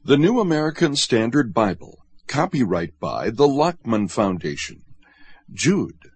The New American Standard Bible, copyright by the Lockman Foundation. Jude,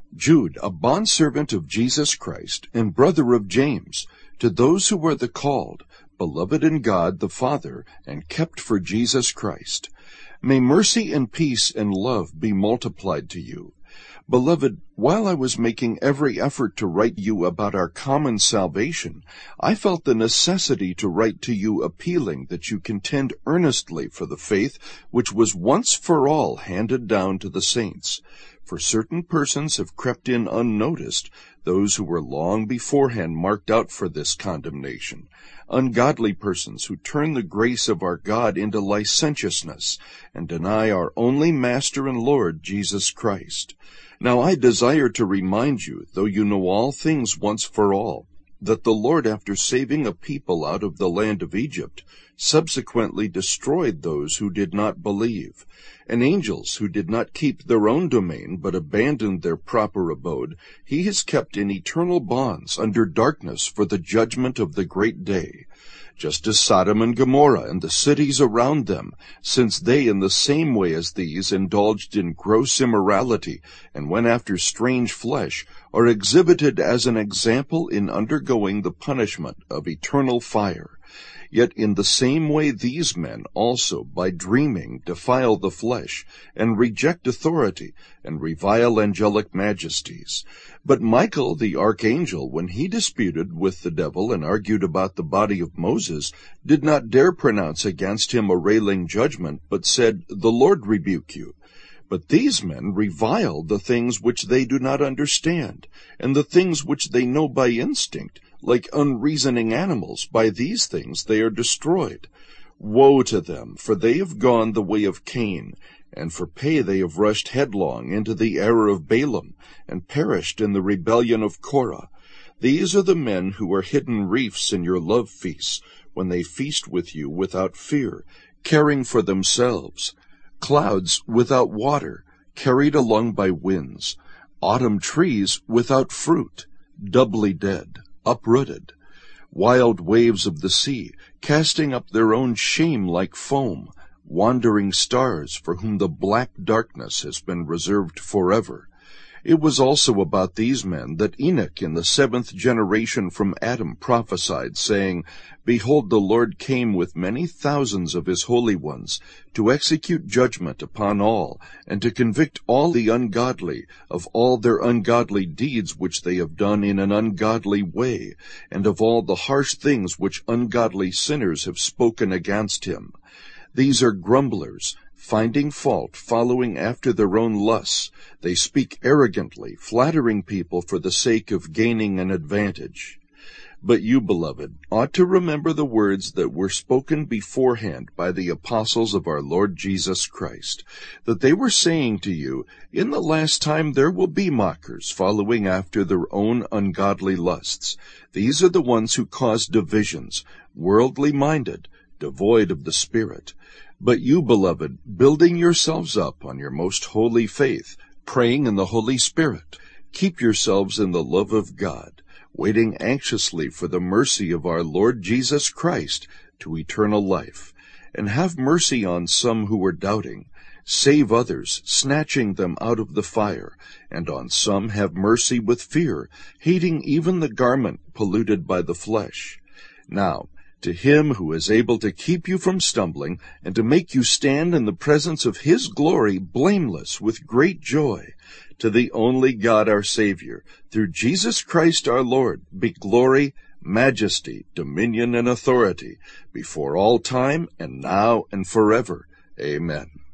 a bondservant of Jesus Christ and brother of James, to those who are the called, beloved in God the Father, and kept for Jesus Christ. May mercy and peace and love be multiplied to you. Beloved, while I was making every effort to write you about our common salvation, I felt the necessity to write to you appealing that you contend earnestly for the faith which was once for all handed down to the saints. For certain persons have crept in unnoticed, those who were long beforehand marked out for this condemnation, ungodly persons who turn the grace of our God into licentiousness, and deny our only Master and Lord, Jesus Christ. Now I desire to remind you, though you know all things once for all, that the Lord, after saving a people out of the land of Egypt, subsequently destroyed those who did not believe. And angels who did not keep their own domain, but abandoned their proper abode, he has kept in eternal bonds under darkness for the judgment of the great day. Just as Sodom and Gomorrah and the cities around them, since they in the same way as these indulged in gross immorality and went after strange flesh, are exhibited as an example in undergoing the punishment of eternal fire. Yet in the same way these men also, by dreaming, defile the flesh, and reject authority, and revile angelic majesties. But Michael the archangel, when he disputed with the devil and argued about the body of Moses, did not dare pronounce against him a railing judgment, but said, "The Lord rebuke you." But these men revile the things which they do not understand, and the things which they know by instinct, like unreasoning animals. By these things they are destroyed. Woe to them, for they have gone the way of Cain, and for pay they have rushed headlong into the error of Balaam, and perished in the rebellion of Korah. These are the men who are hidden reefs in your love feasts, when they feast with you without fear, caring for themselves. Clouds without water, carried along by winds. Autumn trees without fruit, doubly dead, uprooted. Wild waves of the sea, casting up their own shame like foam. Wandering stars, for whom the black darkness has been reserved forever. It was also about these men that Enoch in the 7th generation from Adam prophesied, saying, "Behold, the Lord came with many thousands of his holy ones, to execute judgment upon all, and to convict all the ungodly of all their ungodly deeds which they have done in an ungodly way, and of all the harsh things which ungodly sinners have spoken against him. These are grumblers, finding fault, following after their own lusts. They speak arrogantly, flattering people for the sake of gaining an advantage. But you, beloved, ought to remember the words that were spoken beforehand by the apostles of our Lord Jesus Christ, that they were saying to you, in the last time there will be mockers, following after their own ungodly lusts. These are the ones who cause divisions, worldly-minded, devoid of the Spirit. But you, beloved, building yourselves up on your most holy faith, praying in the Holy Spirit, keep yourselves in the love of God, waiting anxiously for the mercy of our Lord Jesus Christ to eternal life. And have mercy on some who are doubting. Save others, snatching them out of the fire. And on some have mercy with fear, hating even the garment polluted by the flesh. Now, to him who is able to keep you from stumbling, and to make you stand in the presence of his glory blameless with great joy, to the only God our Savior, through Jesus Christ our Lord, be glory, majesty, dominion, and authority, before all time, and now, and forever. Amen.